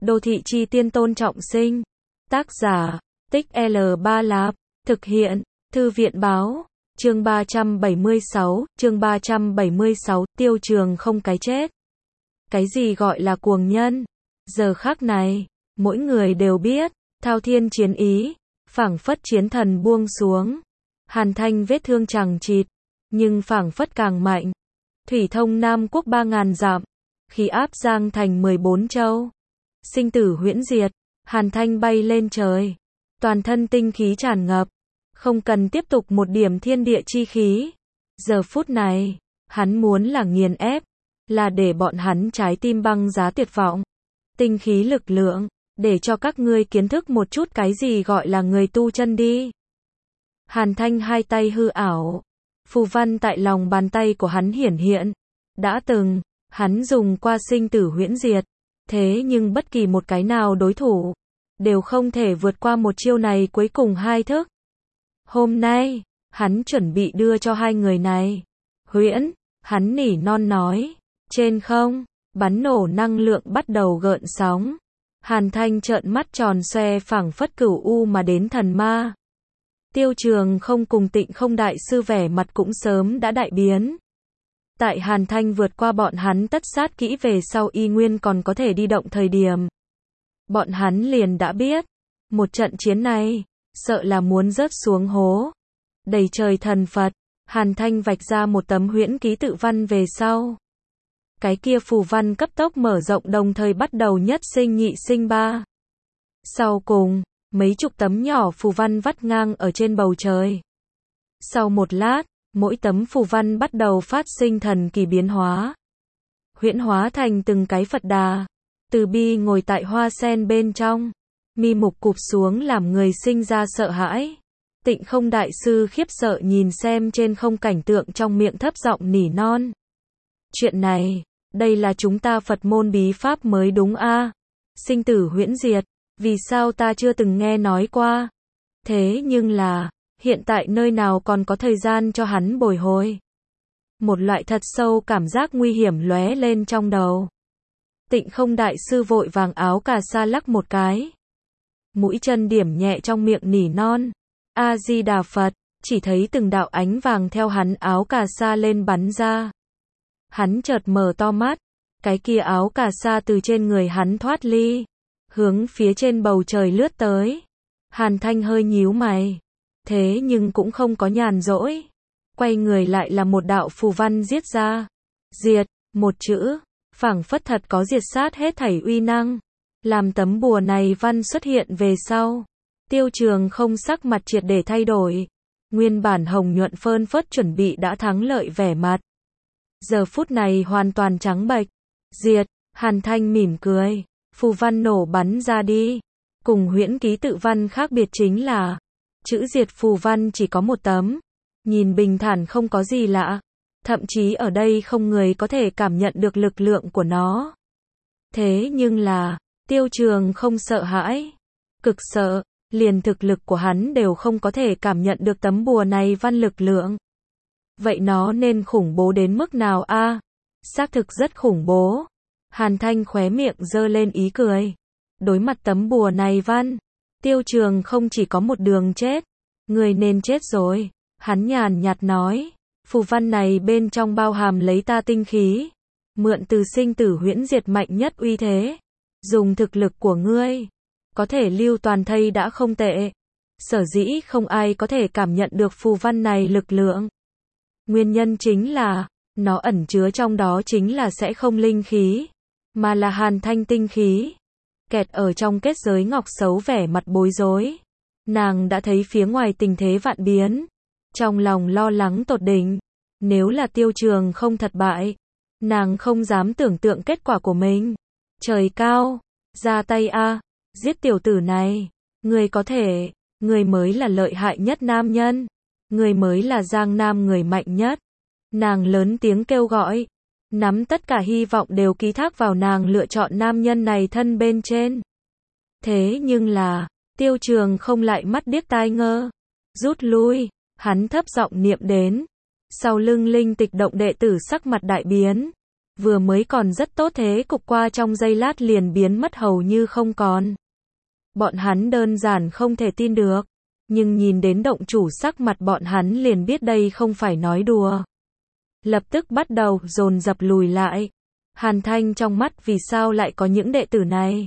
Đô thị chi tiên Tôn Trọng Sinh. Tác giả, Tích L3 Lạp. Thực hiện, Thư viện báo. Chương 376, chương 376, Tiêu Trường không cái chết. Cái gì gọi là cuồng nhân? Giờ khắc này, mỗi người đều biết, thao thiên chiến ý, phảng phất chiến thần buông xuống. Hàn Thanh vết thương chằng chịt, nhưng phảng phất càng mạnh. Thủy thông Nam Quốc 3000 dặm, khí áp giang thành 14 châu. Sinh tử huyễn diệt, Hàn Thanh bay lên trời, toàn thân tinh khí tràn ngập, không cần tiếp tục một điểm thiên địa chi khí. Giờ phút này, hắn muốn là nghiền ép, là để bọn hắn trái tim băng giá tuyệt vọng. Tinh khí lực lượng, để cho các ngươi kiến thức một chút cái gì gọi là người tu chân đi. Hàn Thanh hai tay hư ảo, phù văn tại lòng bàn tay của hắn hiển hiện. Đã từng, hắn dùng qua sinh tử huyễn diệt, thế nhưng bất kỳ một cái nào đối thủ, đều không thể vượt qua một chiêu này cuối cùng hai thức. Hôm nay, hắn chuẩn bị đưa cho hai người này. Huyễn, hắn nỉ non nói, trên không, bắn nổ năng lượng bắt đầu gợn sóng. Hàn Thanh trợn mắt tròn xoe phảng phất cửu u mà đến thần ma. Tiêu Trường không cùng Tịnh Không đại sư vẻ mặt cũng sớm đã đại biến. Tại Hàn Thanh vượt qua bọn hắn tất sát kỹ về sau y nguyên còn có thể đi động thời điểm. Bọn hắn liền đã biết, một trận chiến này, sợ là muốn rớt xuống hố. Đầy trời thần Phật, Hàn Thanh vạch ra một tấm huyễn ký tự văn về sau. Cái kia phù văn cấp tốc mở rộng đồng thời bắt đầu nhất sinh nhị sinh ba. Sau cùng, mấy chục tấm nhỏ phù văn vắt ngang ở trên bầu trời. Sau một lát, mỗi tấm phù văn bắt đầu phát sinh thần kỳ biến hóa. Huyễn hóa thành từng cái Phật Đà. Từ bi ngồi tại hoa sen bên trong. Mi mục cụp xuống làm người sinh ra sợ hãi. Tịnh Không đại sư khiếp sợ nhìn xem trên không cảnh tượng trong miệng thấp giọng nỉ non. Chuyện này, đây là chúng ta Phật môn bí pháp mới đúng a? Sinh tử huyễn diệt, vì sao ta chưa từng nghe nói qua? Thế nhưng là, hiện tại nơi nào còn có thời gian cho hắn bồi hồi? Một loại thật sâu cảm giác nguy hiểm lóe lên trong đầu. Tịnh Không đại sư vội vàng áo cà sa lắc một cái. Mũi chân điểm nhẹ trong miệng nỉ non. A-di-đà Phật, chỉ thấy từng đạo ánh vàng theo hắn áo cà sa lên bắn ra. Hắn chợt mở to mắt, cái kia áo cà sa từ trên người hắn thoát ly, hướng phía trên bầu trời lướt tới. Hàn Thanh hơi nhíu mày, thế nhưng cũng không có nhàn rỗi. Quay người lại là một đạo phù văn giết ra. Diệt, một chữ, phảng phất thật có diệt sát hết thảy uy năng. Làm tấm bùa này văn xuất hiện về sau, Tiêu Trường không sắc mặt triệt để thay đổi. Nguyên bản hồng nhuận phơn phớt chuẩn bị đã thắng lợi vẻ mặt, giờ phút này hoàn toàn trắng bệch. Diệt, Hàn Thanh mỉm cười, phù văn nổ bắn ra đi. Cùng huyễn ký tự văn khác biệt chính là, chữ diệt phù văn chỉ có một tấm, nhìn bình thản không có gì lạ, thậm chí ở đây không người có thể cảm nhận được lực lượng của nó. Thế nhưng là, Tiêu Trường không sợ hãi, cực sợ, liền thực lực của hắn đều không có thể cảm nhận được tấm bùa này văn lực lượng. Vậy nó nên khủng bố đến mức nào a? Xác thực rất khủng bố. Hàn Thanh khóe miệng giơ lên ý cười. Đối mặt tấm bùa này văn, Tiêu Trường không chỉ có một đường chết. Người nên chết rồi. Hắn nhàn nhạt nói. Phù văn này bên trong bao hàm lấy ta tinh khí. Mượn từ sinh tử huyễn diệt mạnh nhất uy thế. Dùng thực lực của ngươi, có thể lưu toàn thây đã không tệ. Sở dĩ không ai có thể cảm nhận được phù văn này lực lượng. Nguyên nhân chính là, nó ẩn chứa trong đó chính là sẽ không linh khí, mà là Hàn Thanh tinh khí. Kẹt ở trong kết giới ngọc xấu vẻ mặt bối rối. Nàng đã thấy phía ngoài tình thế vạn biến. Trong lòng lo lắng tột đỉnh. Nếu là Tiêu Trường không thất bại, nàng không dám tưởng tượng kết quả của mình. Trời cao, ra tay a, giết tiểu tử này. Người có thể, người mới là lợi hại nhất nam nhân. Người mới là Giang Nam người mạnh nhất. Nàng lớn tiếng kêu gọi. Nắm tất cả hy vọng đều ký thác vào nàng lựa chọn nam nhân này thân bên trên. Thế nhưng là, Tiêu Trường không lại mắt điếc tai ngơ. Rút lui, hắn thấp giọng niệm đến. Sau lưng linh tịch động đệ tử sắc mặt đại biến. Vừa mới còn rất tốt thế cục qua trong giây lát liền biến mất hầu như không còn. Bọn hắn đơn giản không thể tin được. Nhưng nhìn đến động chủ sắc mặt bọn hắn liền biết đây không phải nói đùa. Lập tức bắt đầu dồn dập lùi lại. Hàn Thanh trong mắt vì sao lại có những đệ tử này?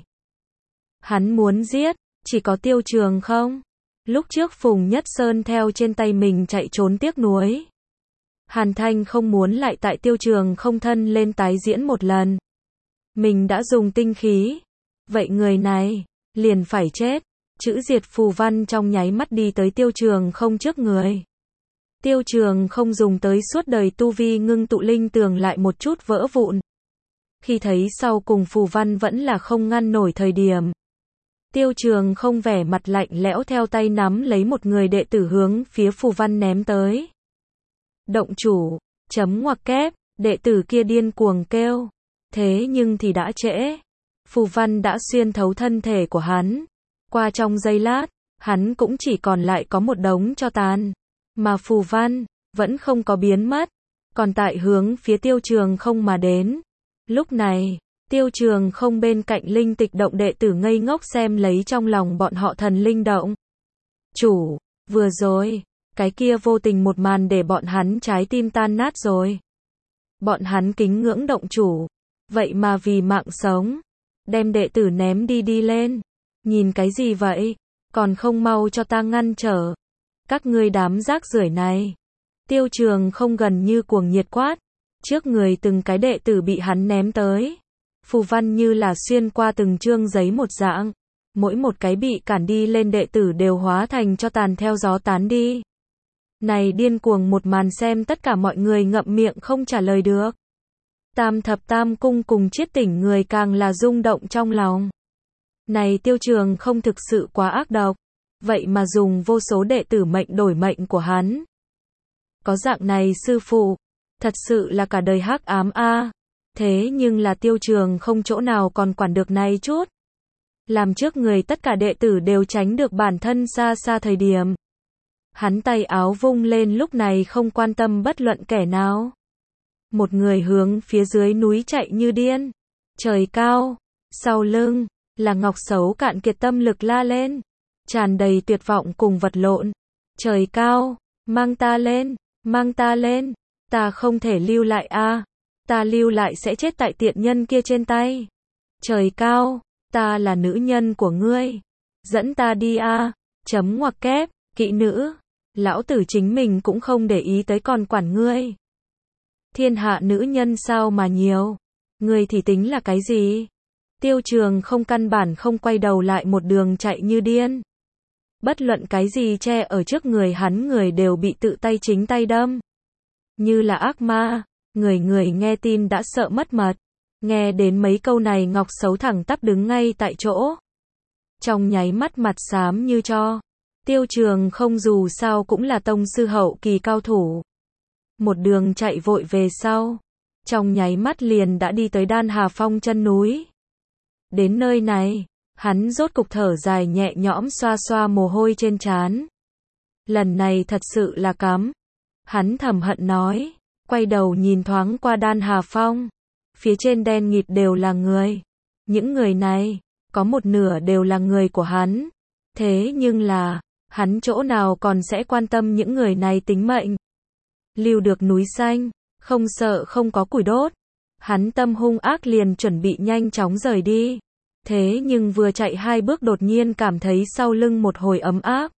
Hắn muốn giết, chỉ có Tiêu Trường không? Lúc trước Phùng Nhất Sơn theo trên tay mình chạy trốn tiếc nuối. Hàn Thanh không muốn lại tại Tiêu Trường không thân lên tái diễn một lần. Mình đã dùng tinh khí. Vậy người này, liền phải chết. Chữ diệt phù văn trong nháy mắt đi tới Tiêu Trường không trước người. Tiêu Trường không dùng tới suốt đời tu vi ngưng tụ linh tường lại một chút vỡ vụn. Khi thấy sau cùng phù văn vẫn là không ngăn nổi thời điểm. Tiêu Trường không vẻ mặt lạnh lẽo theo tay nắm lấy một người đệ tử hướng phía phù văn ném tới. Động chủ, chấm ngoặc kép, đệ tử kia điên cuồng kêu. Thế nhưng thì đã trễ. Phù văn đã xuyên thấu thân thể của hắn. Qua trong giây lát, hắn cũng chỉ còn lại có một đống tro tàn. Mà phù văn, vẫn không có biến mất. Còn tại hướng phía Tiêu Trường không mà đến. Lúc này, Tiêu Trường không bên cạnh linh tịch động đệ tử ngây ngốc xem lấy trong lòng bọn họ thần linh động. Chủ, vừa rồi, cái kia vô tình một màn để bọn hắn trái tim tan nát rồi. Bọn hắn kính ngưỡng động chủ. Vậy mà vì mạng sống, đem đệ tử ném đi lên. Nhìn cái gì vậy? Còn không mau cho ta ngăn trở. Các ngươi đám rác rưởi này. Tiêu Trường không gần như cuồng nhiệt quát. Trước người từng cái đệ tử bị hắn ném tới. Phù văn như là xuyên qua từng chương giấy một dạng. Mỗi một cái bị cản đi lên đệ tử đều hóa thành cho tàn theo gió tán đi. Này điên cuồng một màn xem tất cả mọi người ngậm miệng không trả lời được. Tam thập tam cung cùng chiết tỉnh người càng là rung động trong lòng. Này Tiêu Trường không thực sự quá ác độc. Vậy mà dùng vô số đệ tử mệnh đổi mệnh của hắn. Có dạng này sư phụ. Thật sự là cả đời hắc ám a. Thế nhưng là Tiêu Trường không chỗ nào còn quản được này chút. Làm trước người tất cả đệ tử đều tránh được bản thân xa xa thời điểm. Hắn tay áo vung lên lúc này không quan tâm bất luận kẻ nào. Một người hướng phía dưới núi chạy như điên. Trời cao. Sau lưng, là Ngọc Sấu cạn kiệt tâm lực la lên. Tràn đầy tuyệt vọng cùng vật lộn. Trời cao. Mang ta lên. Mang ta lên. Ta không thể lưu lại a. Ta lưu lại sẽ chết tại tiện nhân kia trên tay. Trời cao. Ta là nữ nhân của ngươi. Dẫn ta đi a. Chấm ngoặc kép. Kỵ nữ. Lão tử chính mình cũng không để ý tới còn quản ngươi. Thiên hạ nữ nhân sao mà nhiều. Ngươi thì tính là cái gì? Tiêu Trường không căn bản không quay đầu lại một đường chạy như điên. Bất luận cái gì che ở trước người hắn người đều bị tự tay chính tay đâm. Như là ác ma, người nghe tin đã sợ mất mật. Nghe đến mấy câu này Ngọc Sấu thẳng tắp đứng ngay tại chỗ. Trong nháy mắt mặt xám như tro. Tiêu Trường không dù sao cũng là tông sư hậu kỳ cao thủ. Một đường chạy vội về sau. Trong nháy mắt liền đã đi tới Đan Hà Phong chân núi. Đến nơi này, hắn rốt cục thở dài nhẹ nhõm xoa xoa mồ hôi trên trán. Lần này thật sự là cắm. Hắn thầm hận nói, quay đầu nhìn thoáng qua Đan Hà Phong. Phía trên đen nghịt đều là người. Những người này, có một nửa đều là người của hắn. Thế nhưng là, hắn chỗ nào còn sẽ quan tâm những người này tính mệnh. Lưu được núi xanh, không sợ không có củi đốt. Hắn tâm hung ác liền chuẩn bị nhanh chóng rời đi. Thế nhưng vừa chạy 2 bước đột nhiên cảm thấy sau lưng một hồi ấm áp.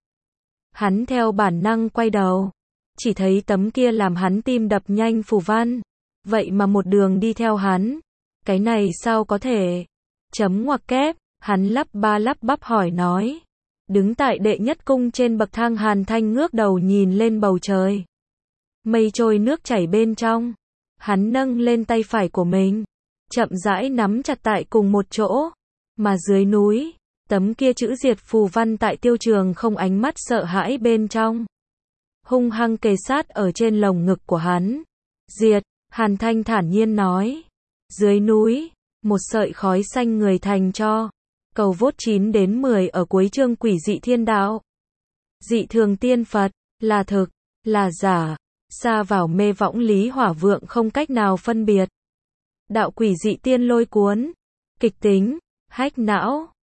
Hắn theo bản năng quay đầu. Chỉ thấy tấm kia làm hắn tim đập nhanh phù văn. Vậy mà một đường đi theo hắn. Cái này sao có thể? Chấm ngoặc kép, hắn lắp ba lắp bắp hỏi nói. Đứng tại đệ nhất cung trên bậc thang Hàn Thanh ngước đầu nhìn lên bầu trời. Mây trôi nước chảy bên trong. Hắn nâng lên tay phải của mình. Chậm rãi nắm chặt tại cùng một chỗ. Mà dưới núi, tấm kia chữ diệt phù văn tại Tiêu Trường không ánh mắt sợ hãi bên trong. Hung hăng kề sát ở trên lồng ngực của hắn. Diệt, Hàn Thanh thản nhiên nói. Dưới núi, một sợi khói xanh người thành cho. Cầu vốt 9 đến 10 ở cuối chương Quỷ dị thiên đạo. Dị thường tiên Phật, là thực, là giả, xa vào mê võng lý hỏa vượng không cách nào phân biệt. Đạo quỷ dị tiên lôi cuốn. Kịch tính. Hack não.